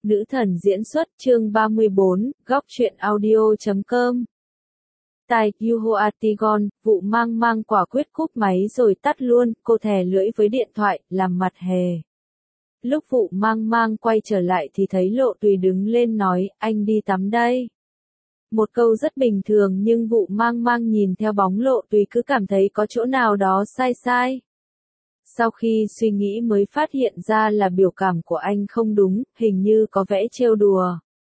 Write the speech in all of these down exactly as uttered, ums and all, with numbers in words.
Nữ thần diễn xuất chương ba mươi bốn, góc truyện audio chấm com. Tai Yuho Atigon, vụ mang mang quả quyết cúp máy rồi tắt luôn, cô thè lưỡi với điện thoại, làm mặt hề. Lúc vụ mang mang quay trở lại thì thấy Lộ Tùy đứng lên nói, anh đi tắm đây. Một câu rất bình thường nhưng vụ mang mang nhìn theo bóng Lộ Tùy cứ cảm thấy có chỗ nào đó sai sai. Sau khi suy nghĩ mới phát hiện ra là biểu cảm của anh không đúng, hình như có vẻ trêu đùa.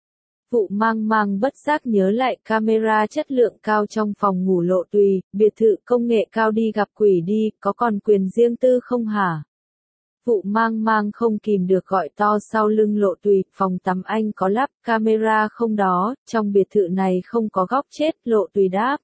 Vụ mang mang bất giác nhớ lại camera chất lượng cao trong phòng ngủ Lộ Tùy, biệt thự công nghệ cao đi gặp quỷ đi, có còn quyền riêng tư không hả? Vụ mang mang không kìm được gọi to sau lưng Lộ Tùy, phòng tắm anh có lắp camera không đó, trong biệt thự này không có góc chết, Lộ Tùy đáp.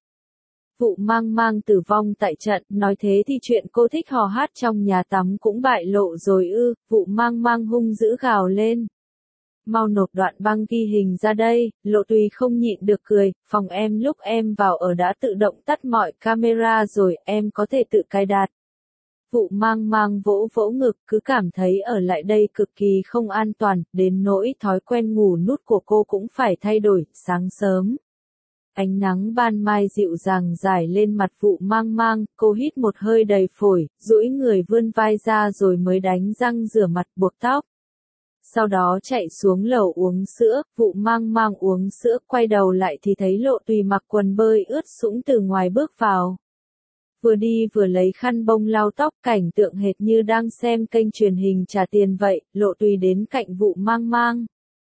Vụ mang mang tử vong tại trận, nói thế thì chuyện cô thích hò hát trong nhà tắm cũng bại lộ rồi ư, vụ mang mang hung dữ gào lên. Mau nộp đoạn băng ghi hình ra đây, Lộ Tùy không nhịn được cười, phòng em lúc em vào ở đã tự động tắt mọi camera rồi, em có thể tự cài đặt. Vụ mang mang vỗ vỗ ngực, cứ cảm thấy ở lại đây cực kỳ không an toàn, đến nỗi thói quen ngủ nút của cô cũng phải thay đổi, sáng sớm. Ánh nắng ban mai dịu dàng rải lên mặt vụ mang mang, cô hít một hơi đầy phổi, duỗi người vươn vai ra rồi mới đánh răng rửa mặt buộc tóc. Sau đó chạy xuống lầu uống sữa, vụ mang mang uống sữa, quay đầu lại thì thấy Lộ Tùy mặc quần bơi ướt sũng từ ngoài bước vào. Vừa đi vừa lấy khăn bông lau tóc, cảnh tượng hệt như đang xem kênh truyền hình trả tiền vậy, Lộ Tùy đến cạnh vụ mang mang.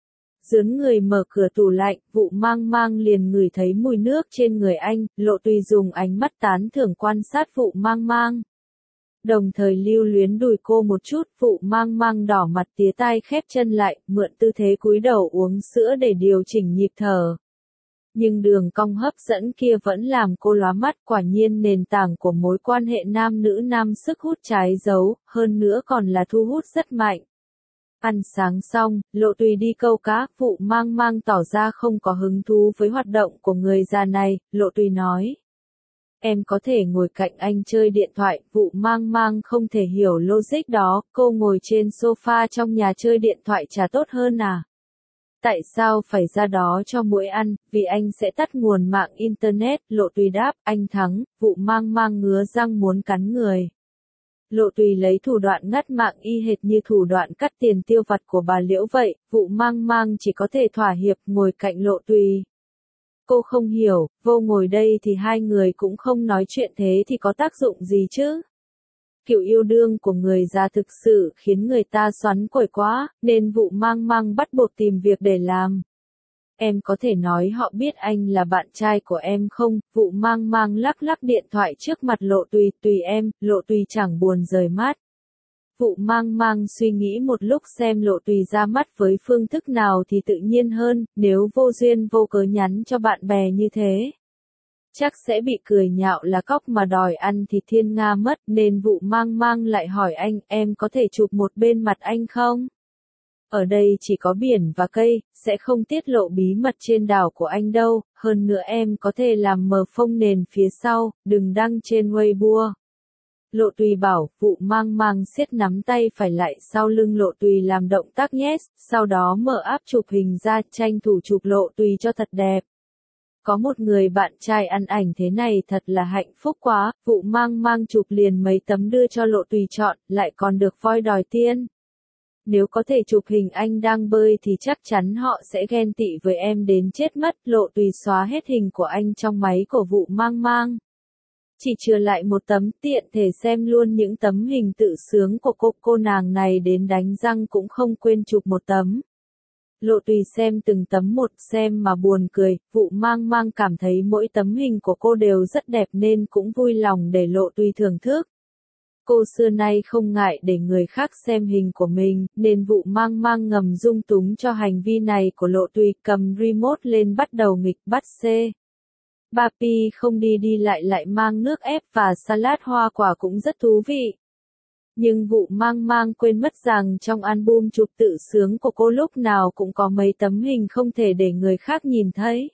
Dướn người mở cửa tủ lạnh, vụ mang mang liền ngửi thấy mùi nước trên người anh, Lộ Tùy dùng ánh mắt tán thưởng quan sát vụ mang mang. Đồng thời lưu luyến đùi cô một chút, vụ mang mang đỏ mặt tía tai khép chân lại, mượn tư thế cúi đầu uống sữa để điều chỉnh nhịp thở. Nhưng đường cong hấp dẫn kia vẫn làm cô lóa mắt, quả nhiên nền tảng của mối quan hệ nam nữ nam sức hút trái dấu, hơn nữa còn là thu hút rất mạnh. Ăn sáng xong, Lộ Tùy đi câu cá, vụ mang mang tỏ ra không có hứng thú với hoạt động của người già này, Lộ Tùy nói. Em có thể ngồi cạnh anh chơi điện thoại, vụ mang mang không thể hiểu logic đó, cô ngồi trên sofa trong nhà chơi điện thoại chả tốt hơn à? Tại sao phải ra đó cho muỗi ăn, vì anh sẽ tắt nguồn mạng internet, Lộ Tùy đáp, anh thắng, vụ mang mang ngứa răng muốn cắn người. Lộ Tùy lấy thủ đoạn ngắt mạng y hệt như thủ đoạn cắt tiền tiêu vặt của bà Liễu vậy, vụ mang mang chỉ có thể thỏa hiệp ngồi cạnh Lộ Tùy. Cô không hiểu, vô ngồi đây thì hai người cũng không nói chuyện thế thì có tác dụng gì chứ? Kiểu yêu đương của người già thực sự khiến người ta xoắn quẩy quá, nên vụ mang mang bắt buộc tìm việc để làm. Em có thể nói họ biết anh là bạn trai của em không? Vụ mang mang lắc lắc điện thoại trước mặt Lộ Tùy, tùy em, Lộ Tùy chẳng buồn rời mắt. Vụ mang mang suy nghĩ một lúc xem Lộ Tùy ra mắt với phương thức nào thì tự nhiên hơn, nếu vô duyên vô cớ nhắn cho bạn bè như thế. Chắc sẽ bị cười nhạo là cóc mà đòi ăn thì thiên nga mất, nên vụ mang mang lại hỏi anh, em có thể chụp một bên mặt anh không? Ở đây chỉ có biển và cây, sẽ không tiết lộ bí mật trên đảo của anh đâu, hơn nữa em có thể làm mờ phông nền phía sau, đừng đăng trên Weibo. Lộ Tùy bảo, vụ mang mang siết nắm tay phải lại sau lưng Lộ Tùy làm động tác yes, sau đó mở app chụp hình ra, tranh thủ chụp Lộ Tùy cho thật đẹp. Có một người bạn trai ăn ảnh thế này thật là hạnh phúc quá, vụ mang mang chụp liền mấy tấm đưa cho Lộ Tùy chọn, lại còn được voi đòi tiền. Nếu có thể chụp hình anh đang bơi thì chắc chắn họ sẽ ghen tị với em đến chết mất, Lộ Tùy xóa hết hình của anh trong máy của vụ mang mang. Chỉ chừa lại một tấm, tiện thể xem luôn những tấm hình tự sướng của cô, cô nàng này đến đánh răng cũng không quên chụp một tấm. Lộ Tùy xem từng tấm một xem mà buồn cười, vụ mang mang cảm thấy mỗi tấm hình của cô đều rất đẹp nên cũng vui lòng để Lộ Tùy thưởng thức. Cô xưa nay không ngại để người khác xem hình của mình, nên vụ mang mang ngầm dung túng cho hành vi này của Lộ Tùy, cầm remote lên bắt đầu nghịch bắt xe. Ba Pi không đi đi lại lại mang nước ép và salad hoa quả cũng rất thú vị. Nhưng vụ mang mang quên mất rằng trong album chụp tự sướng của cô lúc nào cũng có mấy tấm hình không thể để người khác nhìn thấy.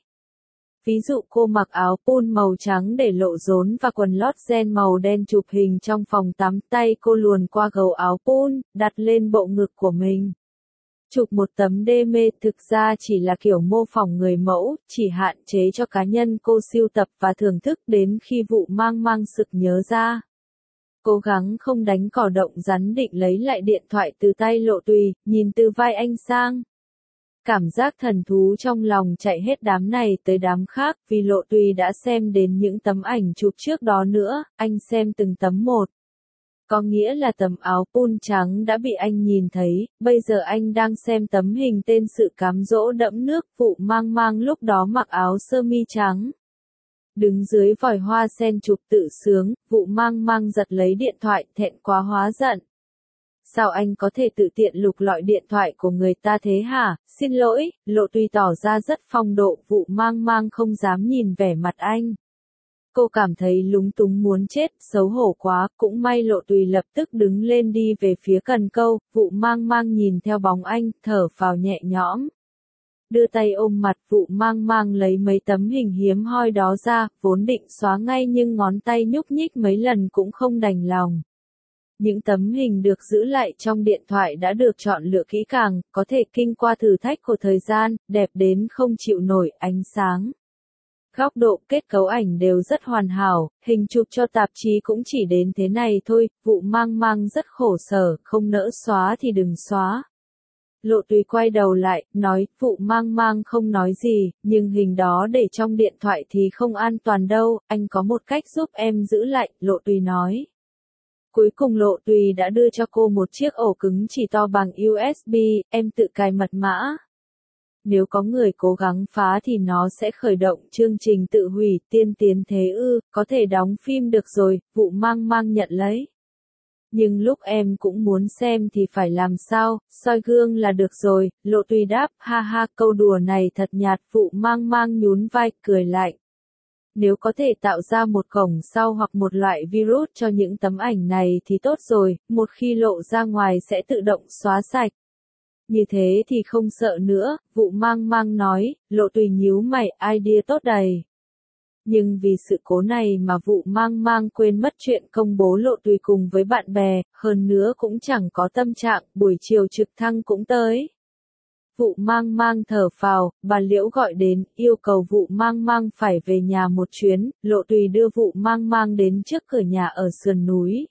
Ví dụ cô mặc áo pun màu trắng để lộ rốn và quần lót ren màu đen chụp hình trong phòng tắm, tay cô luồn qua gầu áo pun, đặt lên bộ ngực của mình. Chụp một tấm đê mê thực ra chỉ là kiểu mô phỏng người mẫu, chỉ hạn chế cho cá nhân cô sưu tập và thưởng thức đến khi vụ mang mang sực nhớ ra. Cố gắng không đánh cỏ động rắn định lấy lại điện thoại từ tay Lộ Tùy, nhìn từ vai anh sang. Cảm giác thần thú trong lòng chạy hết đám này tới đám khác vì Lộ Tùy đã xem đến những tấm ảnh chụp trước đó nữa, anh xem từng tấm một. Có nghĩa là tấm áo pun trắng đã bị anh nhìn thấy, bây giờ anh đang xem tấm hình tên sự cám dỗ đẫm nước vụ mang mang lúc đó mặc áo sơ mi trắng. Đứng dưới vòi hoa sen chụp tự sướng, vụ mang mang giật lấy điện thoại thẹn quá hóa giận. Sao anh có thể tự tiện lục lọi điện thoại của người ta thế hả? Xin lỗi, Lộ Tùy tỏ ra rất phong độ, vụ mang mang không dám nhìn vẻ mặt anh. Cô cảm thấy lúng túng muốn chết, xấu hổ quá, cũng may Lộ Tùy lập tức đứng lên đi về phía cần câu, vụ mang mang nhìn theo bóng anh, thở phào nhẹ nhõm. Đưa tay ôm mặt, vụ mang mang lấy mấy tấm hình hiếm hoi đó ra, vốn định xóa ngay nhưng ngón tay nhúc nhích mấy lần cũng không đành lòng. Những tấm hình được giữ lại trong điện thoại đã được chọn lựa kỹ càng, có thể kinh qua thử thách của thời gian, đẹp đến không chịu nổi, ánh sáng. Góc độ, kết cấu ảnh đều rất hoàn hảo, hình chụp cho tạp chí cũng chỉ đến thế này thôi, vụ mang mang rất khổ sở, không nỡ xóa thì đừng xóa. Lộ Tùy quay đầu lại, nói, vụ mang mang không nói gì, nhưng hình đó để trong điện thoại thì không an toàn đâu, anh có một cách giúp em giữ lại, Lộ Tùy nói. Cuối cùng Lộ Tùy đã đưa cho cô một chiếc ổ cứng chỉ to bằng u ét bê, em tự cài mật mã. Nếu có người cố gắng phá thì nó sẽ khởi động chương trình tự hủy, tiên tiến thế ư, có thể đóng phim được rồi, vụ mang mang nhận lấy. Nhưng lúc em cũng muốn xem thì phải làm sao, soi gương là được rồi, Lộ Tùy đáp, ha ha, câu đùa này thật nhạt, vụ mang mang nhún vai, cười lại. Nếu có thể tạo ra một cổng sau hoặc một loại virus cho những tấm ảnh này thì tốt rồi, một khi lộ ra ngoài sẽ tự động xóa sạch. Như thế thì không sợ nữa, vụ mang mang nói, Lộ Tùy nhíu mày, idea tốt đầy. Nhưng vì sự cố này mà vụ mang mang quên mất chuyện công bố Lộ Tùy cùng với bạn bè, hơn nữa cũng chẳng có tâm trạng, buổi chiều trực thăng cũng tới. Vụ mang mang thở phào, bà Liễu gọi đến, yêu cầu vụ mang mang phải về nhà một chuyến, Lộ Tùy đưa vụ mang mang đến trước cửa nhà ở sườn núi.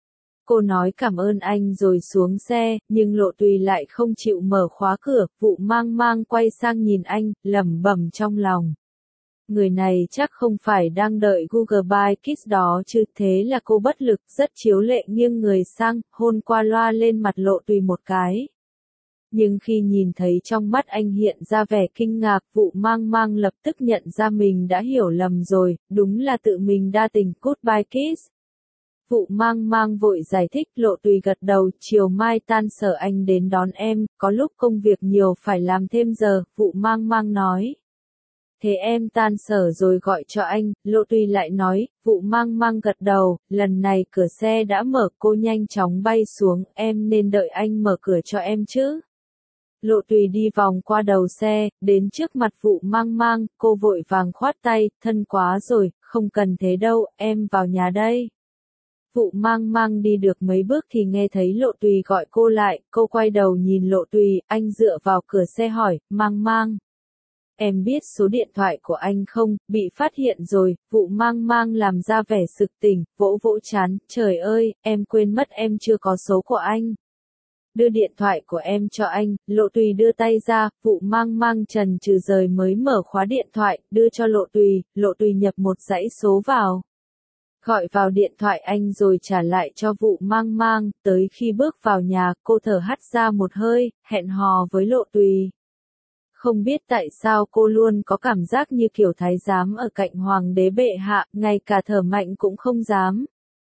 Cô nói cảm ơn anh rồi xuống xe, nhưng Lộ Tùy lại không chịu mở khóa cửa, vụ mang mang quay sang nhìn anh, lẩm bẩm trong lòng. Người này chắc không phải đang đợi Google Buy Kids đó chứ, thế là cô bất lực, rất chiếu lệ nghiêng người sang, hôn qua loa lên mặt Lộ Tùy một cái. Nhưng khi nhìn thấy trong mắt anh hiện ra vẻ kinh ngạc, vụ mang mang lập tức nhận ra mình đã hiểu lầm rồi, đúng là tự mình đa tình, Goodbye Kids. Vụ mang mang vội giải thích, Lộ Tùy gật đầu, chiều mai tan sở anh đến đón em, có lúc công việc nhiều phải làm thêm giờ, vụ mang mang nói. Thế em tan sở rồi gọi cho anh, Lộ Tùy lại nói, vụ mang mang gật đầu, lần này cửa xe đã mở, cô nhanh chóng bay xuống, em nên đợi anh mở cửa cho em chứ. Lộ Tùy đi vòng qua đầu xe, đến trước mặt vụ mang mang, cô vội vàng khoát tay, thân quá rồi, không cần thế đâu, em vào nhà đây. Vụ mang mang đi được mấy bước thì nghe thấy Lộ Tùy gọi cô lại, cô quay đầu nhìn Lộ Tùy, anh dựa vào cửa xe hỏi, mang mang. Em biết số điện thoại của anh không, bị phát hiện rồi, vụ mang mang làm ra vẻ sực tỉnh, vỗ vỗ chán, trời ơi, em quên mất em chưa có số của anh. Đưa điện thoại của em cho anh, Lộ Tùy đưa tay ra, vụ mang mang trần trừ rời mới mở khóa điện thoại, đưa cho Lộ Tùy, Lộ Tùy nhập một dãy số vào. Gọi vào điện thoại anh rồi trả lại cho vụ mang mang, tới khi bước vào nhà, cô thở hắt ra một hơi, hẹn hò với Lộ Tùy. Không biết tại sao cô luôn có cảm giác như kiểu thái giám ở cạnh hoàng đế bệ hạ, ngay cả thở mạnh cũng không dám.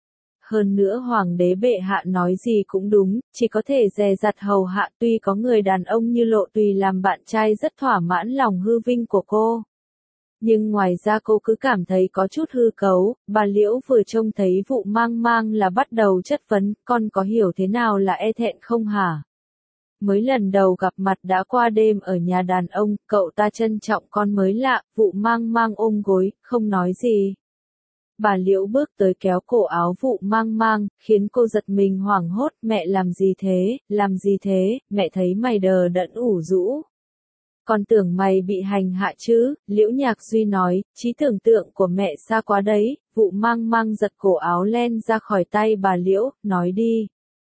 Hơn nữa hoàng đế bệ hạ nói gì cũng đúng, chỉ có thể dè dặt hầu hạ, tuy có người đàn ông như Lộ Tùy làm bạn trai rất thỏa mãn lòng hư vinh của cô. Nhưng ngoài ra cô cứ cảm thấy có chút hư cấu, bà Liễu vừa trông thấy vụ mang mang là bắt đầu chất vấn, con có hiểu thế nào là e thẹn không hả? Mới lần đầu gặp mặt đã qua đêm ở nhà đàn ông, cậu ta trân trọng con mới lạ, vụ mang mang ôm gối, không nói gì. Bà Liễu bước tới kéo cổ áo Vụ Mang Mang, khiến cô giật mình hoảng hốt, mẹ làm gì thế, làm gì thế, mẹ thấy mày đờ đẫn ủ rũ. Con tưởng mày bị hành hạ chứ, Liễu Nhạc Duy nói, trí tưởng tượng của mẹ xa quá đấy, Vụ Mang Mang giật cổ áo len ra khỏi tay bà Liễu, nói đi.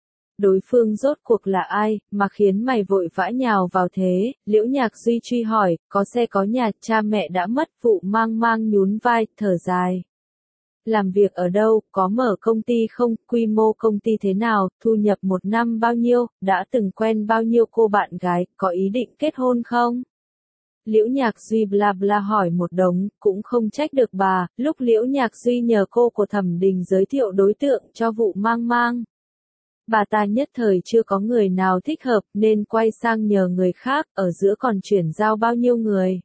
Đối phương rốt cuộc là ai, mà khiến mày vội vã nhào vào thế, Liễu Nhạc Duy truy hỏi, có xe có nhà, cha mẹ đã mất, Vụ Mang Mang nhún vai, thở dài. Làm việc ở đâu, có mở công ty không, quy mô công ty thế nào, thu nhập một năm bao nhiêu, đã từng quen bao nhiêu cô bạn gái, có ý định kết hôn không? Liễu Nhạc Duy bla bla hỏi một đống, cũng không trách được bà, lúc Liễu Nhạc Duy nhờ cô của Thẩm Đình giới thiệu đối tượng cho Vụ Mang Mang. Bà ta nhất thời chưa có người nào thích hợp nên quay sang nhờ người khác, ở giữa còn chuyển giao bao nhiêu người.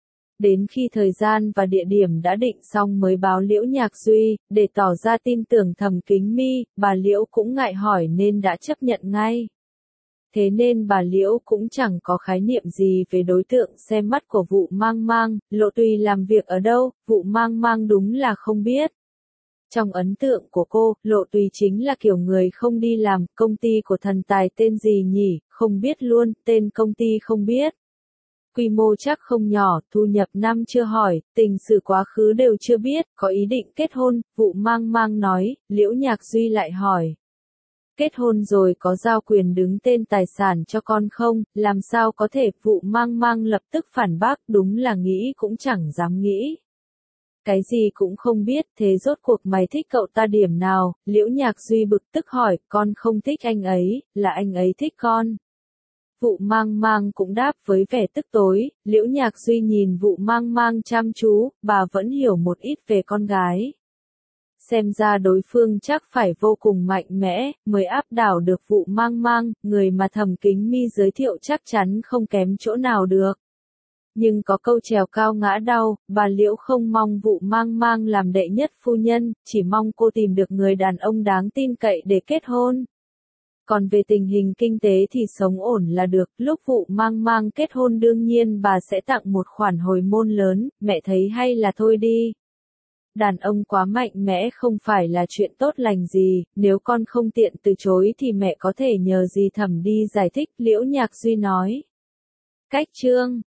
Đến khi thời gian và địa điểm đã định xong mới báo Liễu Nhạc Duy, để tỏ ra tin tưởng Thẩm Kính Mi, bà Liễu cũng ngại hỏi nên đã chấp nhận ngay. Thế nên bà Liễu cũng chẳng có khái niệm gì về đối tượng xem mắt của Vụ Mang Mang, Lộ Tùy làm việc ở đâu, Vụ Mang Mang đúng là không biết. Trong ấn tượng của cô, Lộ Tùy chính là kiểu người không đi làm, công ty của thần tài tên gì nhỉ, không biết luôn, tên công ty không biết. Quy mô chắc không nhỏ, thu nhập năm chưa hỏi, tình sự quá khứ đều chưa biết, có ý định kết hôn, Vụ Mang Mang nói, Liễu Nhạc Duy lại hỏi. Kết hôn rồi có giao quyền đứng tên tài sản cho con không, làm sao có thể, Vụ Mang Mang lập tức phản bác, đúng là nghĩ cũng chẳng dám nghĩ. Cái gì cũng không biết, thế rốt cuộc mày thích cậu ta điểm nào, Liễu Nhạc Duy bực tức hỏi, con không thích anh ấy, là anh ấy thích con. Vụ Mang Mang cũng đáp với vẻ tức tối, Liễu Nhạc Duy nhìn Vụ Mang Mang chăm chú, bà vẫn hiểu một ít về con gái. Xem ra đối phương chắc phải vô cùng mạnh mẽ, mới áp đảo được Vụ Mang Mang, người mà Thẩm Kính Mi giới thiệu chắc chắn không kém chỗ nào được. Nhưng có câu trèo cao ngã đau, bà Liễu không mong Vụ Mang Mang làm đệ nhất phu nhân, chỉ mong cô tìm được người đàn ông đáng tin cậy để kết hôn. Còn về tình hình kinh tế thì sống ổn là được, lúc Vụ Mang Mang kết hôn đương nhiên bà sẽ tặng một khoản hồi môn lớn, mẹ thấy hay là thôi đi. Đàn ông quá mạnh mẽ không phải là chuyện tốt lành gì, nếu con không tiện từ chối thì mẹ có thể nhờ dì Thẩm đi giải thích, Liễu Nhạc Duy nói. Cách chương